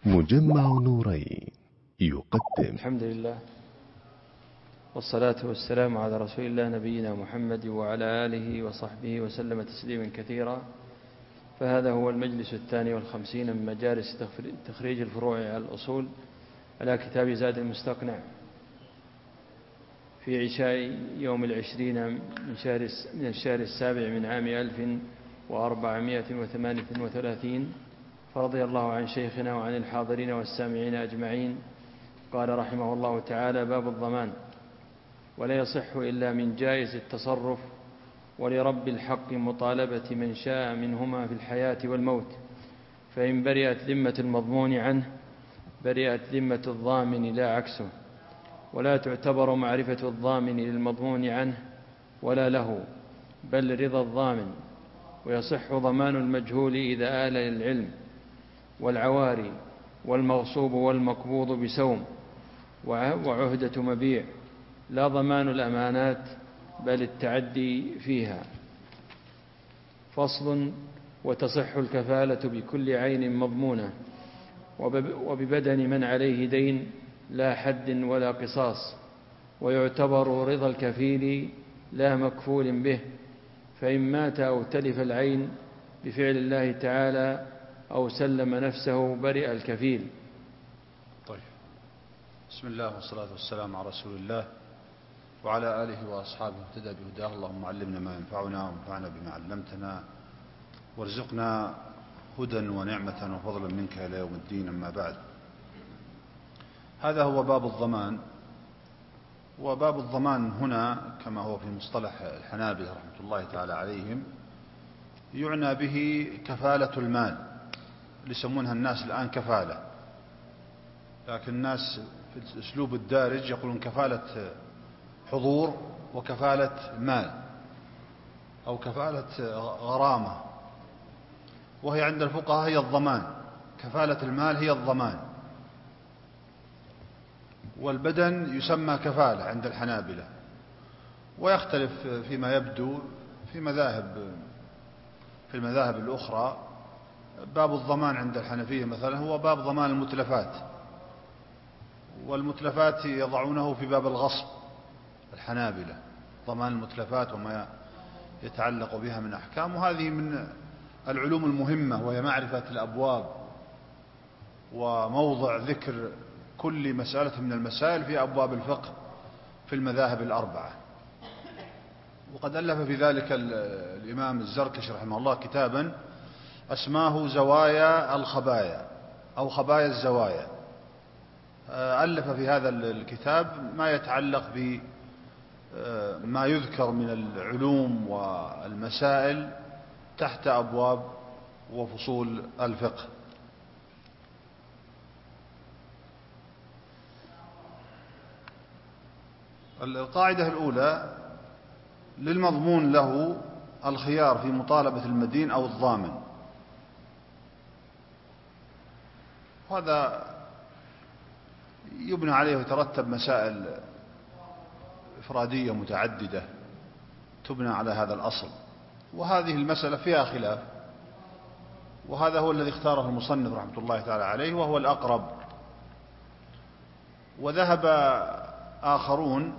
مجمع نورين يقدم. الحمد لله والصلاة والسلام على رسول الله نبينا محمد وعلى آله وصحبه وسلم تسليما كثيرا. فهذا هو المجلس 52 من مجالس تخريج الفروع على الأصول على كتاب زاد المستقنع في عشاء يوم 20 من الشهر السابع من عام 1438. فرضي الله عن شيخنا وعن الحاضرين والسامعين أجمعين. قال رحمه الله تعالى: باب الضمان. ولا يصح إلا من جائز التصرف، ولرب الحق مطالبة من شاء منهما في الحياة والموت، فإن برئت ذمة المضمون عنه برئت ذمة الضامن لا عكسه، ولا تعتبر معرفة الضامن للمضمون عنه ولا له، بل رضا الضامن. ويصح ضمان المجهول إذا آل للعلم، والعواري والمغصوب والمقبوض بسوم وعهدة مبيع، لا ضمان الأمانات بل التعدي فيها. فصل. وتصح الكفالة بكل عين مضمونة، وببدن من عليه دين، لا حد ولا قصاص، ويعتبر رضا الكفيل لا مكفول به، فإن مات أو تلف العين بفعل الله تعالى أو سلم نفسه برئ الكفيل. طيب، بسم الله والصلاة والسلام على رسول الله وعلى آله وأصحابه اهتدى بهداه. اللهم علمنا ما ينفعنا وانفعنا بما علمتنا، وارزقنا هدى ونعمة وفضلا منك إلى يوم الدين. أما بعد، هذا هو باب الضمان. وباب الضمان هنا كما هو في مصطلح الحنابلة رحمة الله تعالى عليهم يعنى به كفالة المال، اللي يسمونها الناس الآن كفالة، لكن الناس في الأسلوب الدارج يقولون كفالة حضور وكفالة مال أو كفالة غرامة، وهي عند الفقهاء هي الضمان. كفالة المال هي الضمان، والبدن يسمى كفالة عند الحنابلة، ويختلف فيما يبدو في المذاهب الأخرى. باب الضمان عند الحنفية مثلا هو باب ضمان المتلفات، والمتلفات يضعونه في باب الغصب الحنابلة، ضمان المتلفات وما يتعلق بها من أحكام. وهذه من العلوم المهمة، وهي معرفة الأبواب وموضع ذكر كل مسألة من المسائل في أبواب الفقه في المذاهب الأربعة. وقد ألف في ذلك الإمام الزركشي رحمه الله كتابا أسماه زوايا الخبايا أو خبايا الزوايا. ألف في هذا الكتاب ما يتعلق بما يذكر من العلوم والمسائل تحت أبواب وفصول الفقه. القاعدة الأولى: للمضمون له الخيار في مطالبة المدين أو الضامن. هذا يبنى عليه ويترتب مسائل إفرادية متعددة تبنى على هذا الأصل، وهذه المسألة فيها خلاف، وهذا هو الذي اختاره المصنف رحمة الله تعالى عليه وهو الأقرب. وذهب آخرون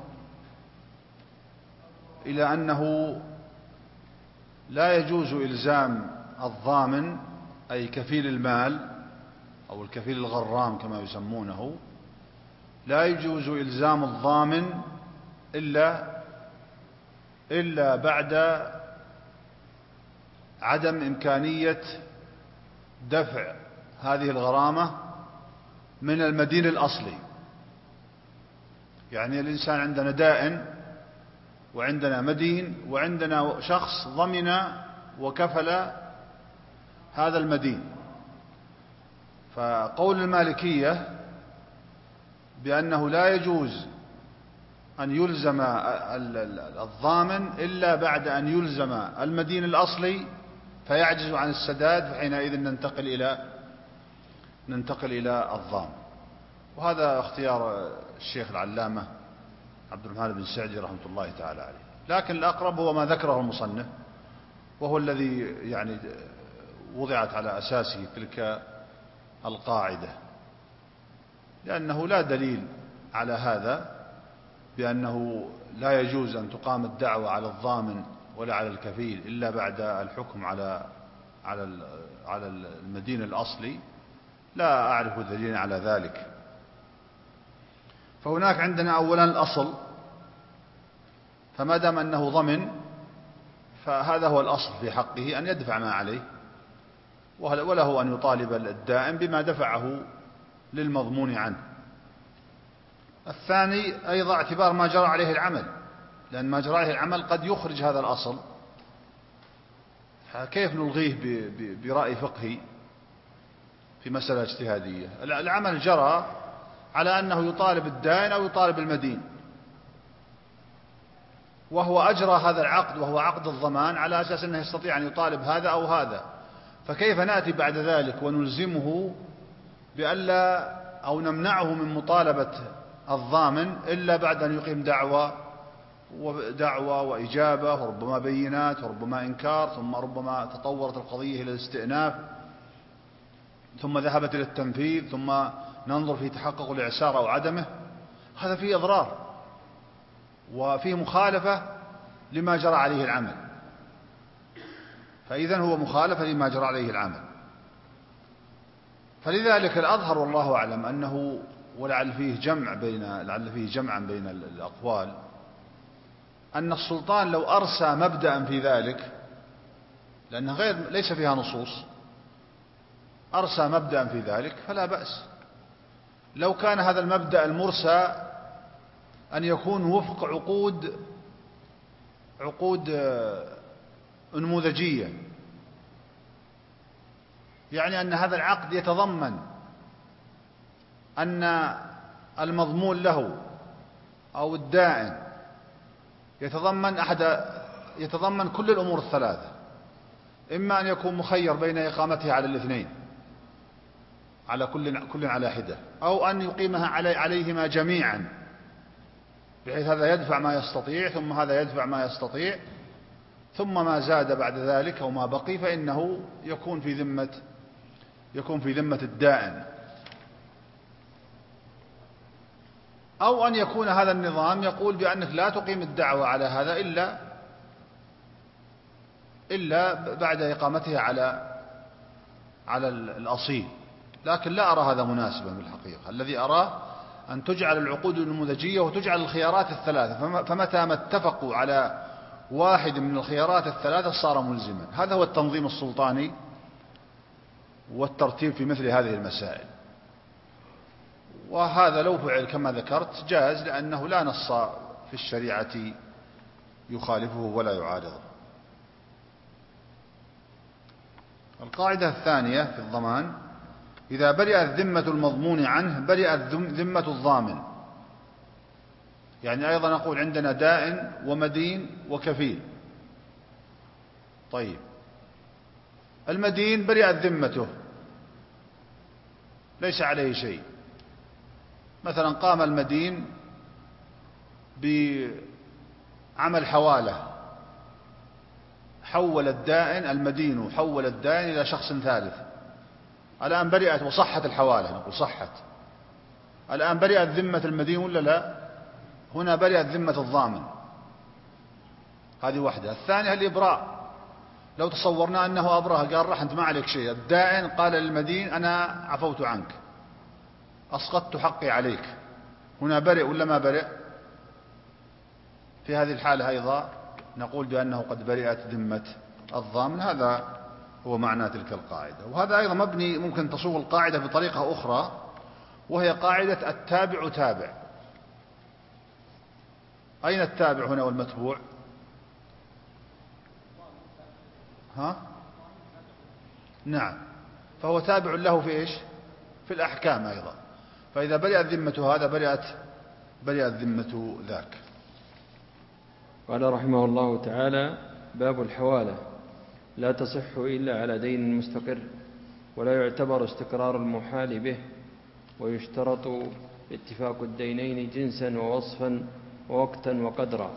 إلى أنه لا يجوز إلزام الضامن أي كفيل المال أو الكفيل الغرام كما يسمونه، لا يجوز إلزام الضامن إلا بعد عدم إمكانية دفع هذه الغرامة من المدين الأصلي. يعني الإنسان عندنا دائن وعندنا مدين وعندنا شخص ضمن وكفل هذا المدين. فقول المالكية بأنه لا يجوز أن يلزم الضامن إلا بعد أن يلزم المدين الأصلي فيعجز عن السداد، فحينئذ ننتقل إلى الضامن. وهذا اختيار الشيخ العلامة عبد الرحمن بن سعدي رحمة الله تعالى عليه. لكن الأقرب هو ما ذكره المصنف، وهو الذي يعني وضعت على أساسه تلك القاعدة، لأنه لا دليل على هذا بأنه لا يجوز أن تقام الدعوة على الضامن ولا على الكفيل إلا بعد الحكم على المدين الأصلي، لا أعرف دليلا على ذلك. فهناك عندنا أولا الأصل، فما دام أنه ضمن فهذا هو الأصل في حقه أن يدفع ما عليه، وله أن يطالب الدائن بما دفعه للمضمون عنه. الثاني أيضا اعتبار ما جرى عليه العمل، لأن ما جرى عليه العمل قد يخرج هذا الأصل، كيف نلغيه برأي فقهي في مسألة اجتهادية؟ العمل جرى على أنه يطالب الدائن أو يطالب المدين، وهو أجرى هذا العقد وهو عقد الضمان على أساس أنه يستطيع أن يطالب هذا أو هذا، فكيف نأتي بعد ذلك ونلزمه بألا أو نمنعه من مطالبة الضامن إلا بعد أن يقيم دعوة وإجابة وربما بينات وربما إنكار، ثم ربما تطورت القضية إلى الاستئناف، ثم ذهبت إلى التنفيذ، ثم ننظر في تحقق الإعسار أو عدمه. هذا فيه إضرار وفيه مخالفة لما جرى عليه العمل، فإذن هو مخالفة لما جرى عليه العمل. فلذلك الأظهر والله أعلم أنه، ولعل فيه جمعا بين الأقوال، أن السلطان لو أرسى مبدأ في ذلك، لأنها ليس فيها نصوص، أرسى مبدأ في ذلك فلا بأس. لو كان هذا المبدأ المرسى أن يكون وفق عقود نموذجية، يعني أن هذا العقد يتضمن أن المضمون له أو الدائن يتضمن كل الأمور الثلاثة، إما أن يكون مخير بين إقامتها على الاثنين على كل على حدة، أو أن يقيمها عليهما جميعا، بحيث هذا يدفع ما يستطيع ثم هذا يدفع ما يستطيع، ثم ما زاد بعد ذلك أو ما بقي فإنه يكون في ذمة الدائن. أو أن يكون هذا النظام يقول بأنك لا تقيم الدعوة على هذا إلا بعد إقامتها على الأصيل، لكن لا أرى هذا مناسبا بالحقيقة. الذي أراه أن تجعل العقود النموذجية وتجعل الخيارات الثلاثة، فمتى ما اتفقوا على واحد من الخيارات الثلاثة صار ملزما. هذا هو التنظيم السلطاني والترتيب في مثل هذه المسائل، وهذا لو فعل كما ذكرت جاز، لأنه لا نص في الشريعة يخالفه ولا يعارضه. القاعدة الثانية في الضمان: إذا برئت ذمة المضمون عنه برئت ذمة الضامن. يعني أيضا نقول عندنا دائن ومدين وكفيل. طيب، المدين برئت ذمته ليس عليه شيء، مثلا قام المدين بعمل حوالة، المدين حول الدائن إلى شخص ثالث، الآن برئت وصحت الحوالة، نقول صحت، الآن برئت ذمة المدين ولا لا؟ هنا برئت ذمة الضامن. هذه واحدة. الثانية الإبراء، لو تصورنا أنه أبرأ قال راح أنت ما عليك شيء، الدائن قال للمدين أنا عفوت عنك أسقطت حقي عليك، هنا برئ ولا ما برئ؟ في هذه الحالة أيضا نقول بأنه قد برئت ذمة الضامن. هذا هو معنى تلك القاعدة. وهذا أيضا مبني، ممكن تصوغ القاعدة بطريقة أخرى، وهي قاعدة التابع تابع. أين التابع هنا والمتبوع؟ نعم، فهو تابع له في إيش؟ في الأحكام أيضا. فإذا برئت ذمة هذا برئت ذمة ذاك. قال رحمه الله تعالى: باب الحوالة: لا تصح إلا على دين مستقر، ولا يعتبر استقرار المحال به، ويشترط اتفاق الدينين جنسا ووصفا ووقتا وقدرا،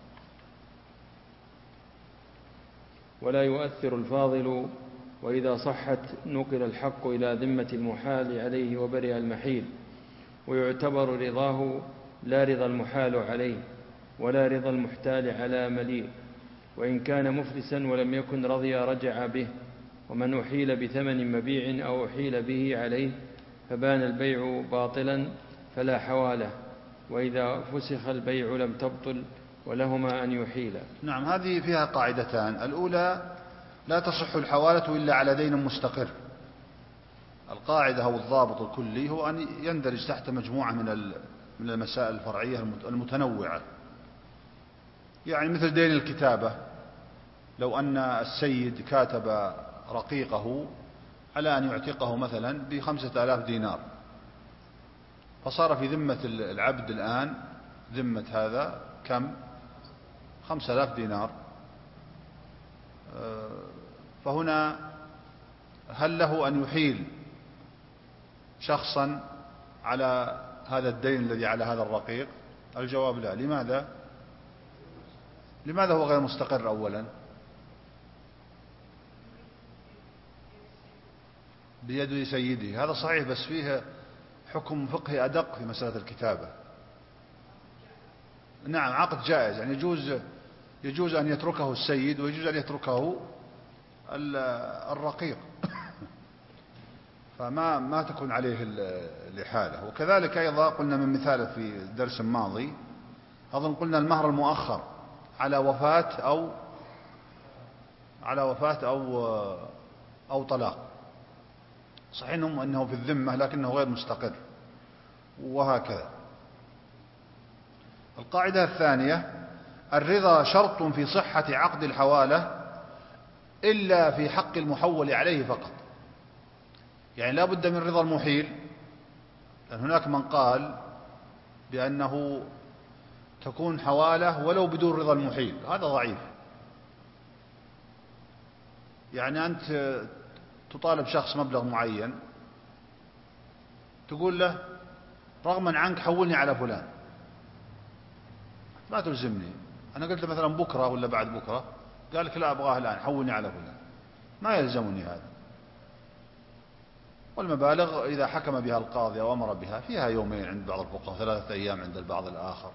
ولا يؤثر الفاضل، وإذا صحت نقل الحق إلى ذمة المحال عليه وبرئ المحيل، ويعتبر رضاه لا رضا المحال عليه ولا رضا المحتال على مليء، وإن كان مفلسا ولم يكن رضي رجع به. ومن أحيل بثمن مبيع أو أحيل به عليه فبان البيع باطلا فلا حوالة، وإذا فسخ البيع لم تبطل ولهما أن يحيلا. نعم، هذه فيها قاعدتان. الأولى: لا تصح الحوالة إلا على دين مستقر. القاعدة أو الضابط الكلي هو أن يندرج تحت مجموعة من المسائل الفرعية المتنوعة، يعني مثل دين الكتابة. لو أن السيد كاتب رقيقه على أن يعتقه مثلا ب5,000 دينار، فصار في ذمة العبد الآن ذمة هذا كم؟ 5,000 دينار. فهنا هل له أن يحيل شخصا على هذا الدين الذي على هذا الرقيق؟ الجواب لا. لماذا هو غير مستقر؟ أولا بيد سيده، هذا صحيح، بس فيه حكم فقهي أدق في مسألة الكتابة. نعم، عقد جائز، يعني يجوز أن يتركه السيد ويجوز أن يتركه الرقيق، فما تكون عليه الإحالة. وكذلك أيضا قلنا من مثال في الدرس الماضي، أظن قلنا المهر المؤخر على وفاة أو طلاق، صحيح أنه في الذمة لكنه غير مستقر، وهكذا. القاعدة الثانية: الرضا شرط في صحة عقد الحوالة إلا في حق المحول عليه فقط. يعني لا بد من رضا المحيل، لأن هناك من قال بأنه تكون حوالة ولو بدون رضا المحيل، هذا ضعيف. يعني أنت تطالب شخص مبلغ معين، تقول له رغما عنك حولني على فلان، ما تلزمني. أنا قلت له مثلا بكرة ولا بعد بكرة، قال لك لا أبغاه الآن، حولني على فلان، ما يلزمني هذا. والمبالغ إذا حكم بها القاضي أو أمر بها فيها يومين عند بعض الفقهاء، 3 أيام عند البعض الآخر،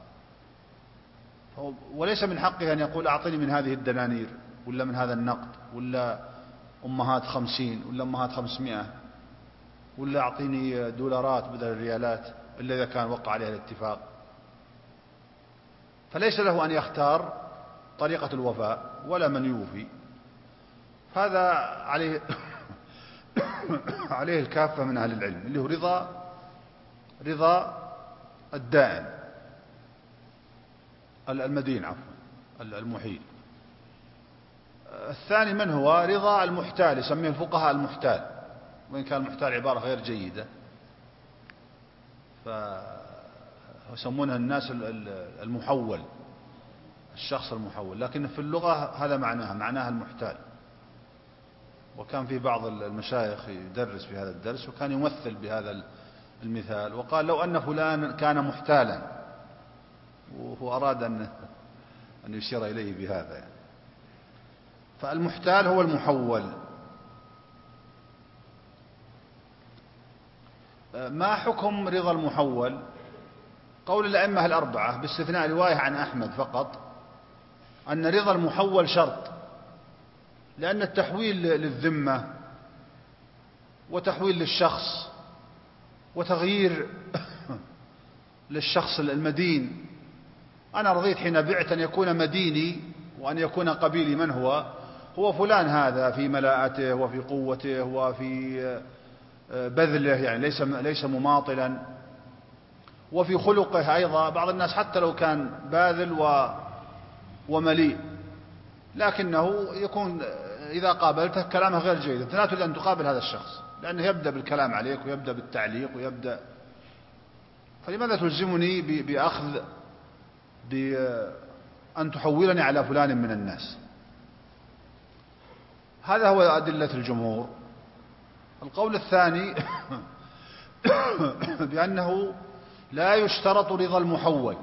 وليس من حقه أن يقول أعطني من هذه الدنانير ولا من هذا النقد ولا أمهات 50 ولا أمهات 500 ولا أعطيني دولارات بدل الريالات، إلا إذا كان وقع عليها الاتفاق. فليس له أن يختار طريقة الوفاء ولا من يوفي، هذا عليه الكافة من أهل العلم، اللي هو رضا الدائن المدين، المحيل. الثاني من هو؟ رضا المحتال، يسميه الفقهاء المحتال، وإن كان المحتال عبارة غير جيدة، فيسمونها الناس المحول، الشخص المحول، لكن في اللغة هذا معناها المحتال. وكان في بعض المشايخ يدرس في هذا الدرس وكان يمثل بهذا المثال، وقال لو أن فلان كان محتالا، وهو أراد أن يشير إليه بهذا يعني. فالمحتال هو المحول. ما حكم رضا المحول؟ قول الأئمة الأربعة باستثناء رواية عن أحمد فقط أن رضا المحول شرط، لأن التحويل للذمة وتحويل للشخص وتغيير للشخص المدين، أنا رضيت حين بعت أن يكون مديني وأن يكون قبيلي من هو فلان، هذا في ملاءته وفي قوته وفي بذله، يعني ليس مماطلا، وفي خلقه أيضا. بعض الناس حتى لو كان باذل ومليء لكنه يكون إذا قابلته كلامه غير جيد، أنت لا تريد أن تقابل هذا الشخص لأنه يبدأ بالكلام عليك ويبدأ بالتعليق فلماذا تلزمني بأن تحولني على فلان من الناس؟ هذا هو أدلة الجمهور. القول الثاني بأنه لا يشترط رضا المحول،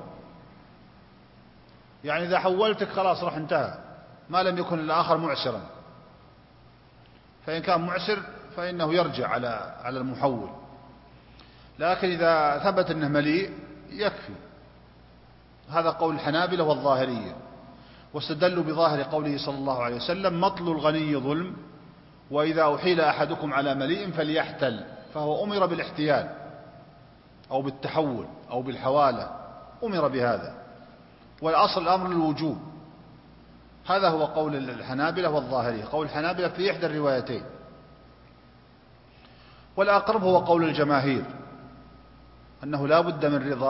يعني إذا حولتك خلاص راح انتهى، ما لم يكن الآخر معسرا، فإن كان معسر فإنه يرجع على المحول. لكن إذا ثبت أنه مليء يكفي. هذا قول الحنابلة والظاهرية، واستدلوا بظاهر قوله صلى الله عليه وسلم: مطل الغني ظلم، وإذا أحيل أحدكم على مليء فليحتل. فهو أمر بالاحتيال أو بالتحول أو بالحوالة، أمر بهذا، والأصل الأمر الوجوب. هذا هو قول الحنابلة والظاهرية. قول الحنابلة في إحدى الروايتين، والأقرب هو قول الجماهير أنه لا بد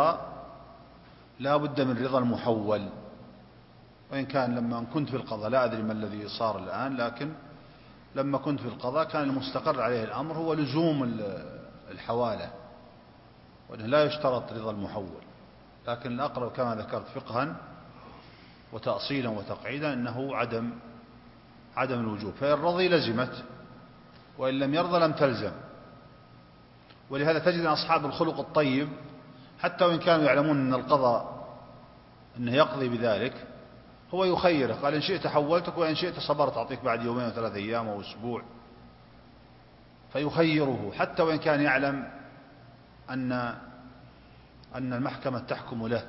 من رضا المحول. وإن كان لما كنت في القضاء، لا أدري ما الذي صار الآن، لكن لما كنت في القضاء كان المستقر عليه الأمر هو لزوم الحوالة، وأنه لا يشترط رضا المحول. لكن الأقرب كما ذكرت فقها وتأصيلا وتقعيدا أنه عدم الوجوب. فإن رضي لزمت، وإن لم يرضى لم تلزم. ولهذا تجد أن أصحاب الخلق الطيب حتى وإن كانوا يعلمون أن القضاء أنه يقضي بذلك، هو يخيره، قال: إن شئت حولتك وإن شئت صبرت، أعطيك بعد يومين وثلاثة أيام أو أسبوع. فيخيره حتى وإن كان يعلم أن المحكمة تحكم له.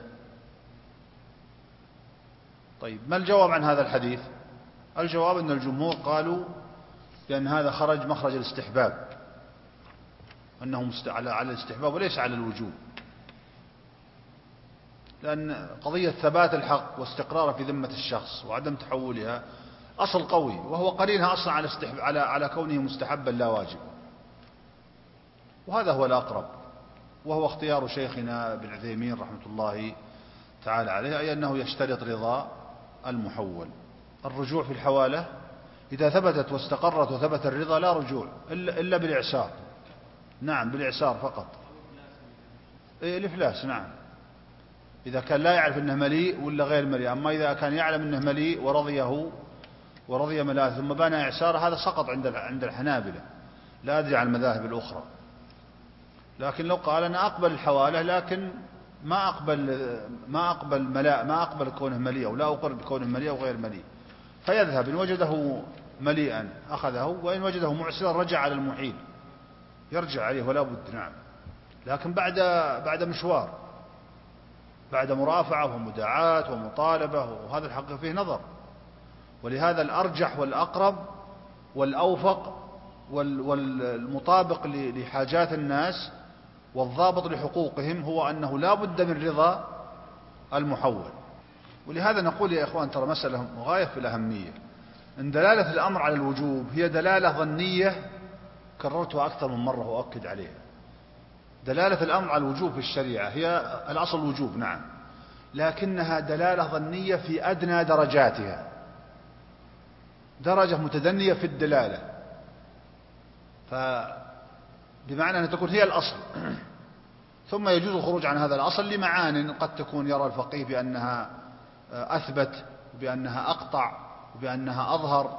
طيب، ما الجواب عن هذا الحديث؟ الجواب أن الجمهور قالوا بأن هذا خرج مخرج الاستحباب، أنه على الاستحباب وليس على الوجوب، لأن قضية ثبات الحق واستقراره في ذمة الشخص وعدم تحولها أصل قوي، وهو قرينها أصلا على كونه مستحبا لا واجب. وهذا هو الأقرب، وهو اختيار شيخنا ابن عثيمين رحمة الله تعالى عليه، أي أنه يشترط رضا المحول. الرجوع في الحوالة إذا ثبتت واستقرت وثبت الرضا لا رجوع إلا بالإعسار. نعم، بالإعسار فقط. الإفلاس، نعم، إذا كان لا يعرف أنه مليء ولا غير مليء. أما إذا كان يعلم أنه مليء ورضي ملاه ثم بنى إعسار، هذا سقط عند الحنابلة. لا أدري عن المذاهب الأخرى. لكن لو قال: أنا أقبل الحوالة لكن ما أقبل كونه مليء، أو لا أقر بكونه مليء أو غير مليء، فيذهب. إن وجده مليئا أخذه، وإن وجده معسرا رجع على المحيل، يرجع عليه ولا بد. نعم، لكن بعد مشوار، بعد مرافعة ومداعاة ومطالبة، وهذا الحق فيه نظر. ولهذا الأرجح والأقرب والأوفق والمطابق لحاجات الناس والضابط لحقوقهم هو أنه لا بد من رضا المحول. ولهذا نقول يا إخوان، ترى مسألة غاية في الأهمية، أن دلالة الأمر على الوجوب هي دلالة ظنية، كررتها أكثر من مرة وأؤكد عليها. دلالة الأمر على الوجوب في الشريعة هي الأصل الوجوب، نعم، لكنها دلالة ظنية في أدنى درجاتها، درجة متدنية في الدلالة، بمعنى أن تكون هي الأصل، ثم يجوز الخروج عن هذا الأصل لمعان قد تكون يرى الفقيه بأنها أثبت، وبأنها أقطع، وبأنها أظهر،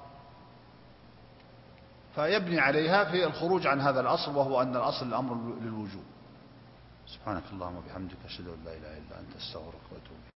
فيبني عليها في الخروج عن هذا الأصل، وهو أن الأصل الأمر للوجوب. سبحانك اللهم وبحمدك، أشهد أن لا إله إلا أنت، أستغفرك وأتوب إليك.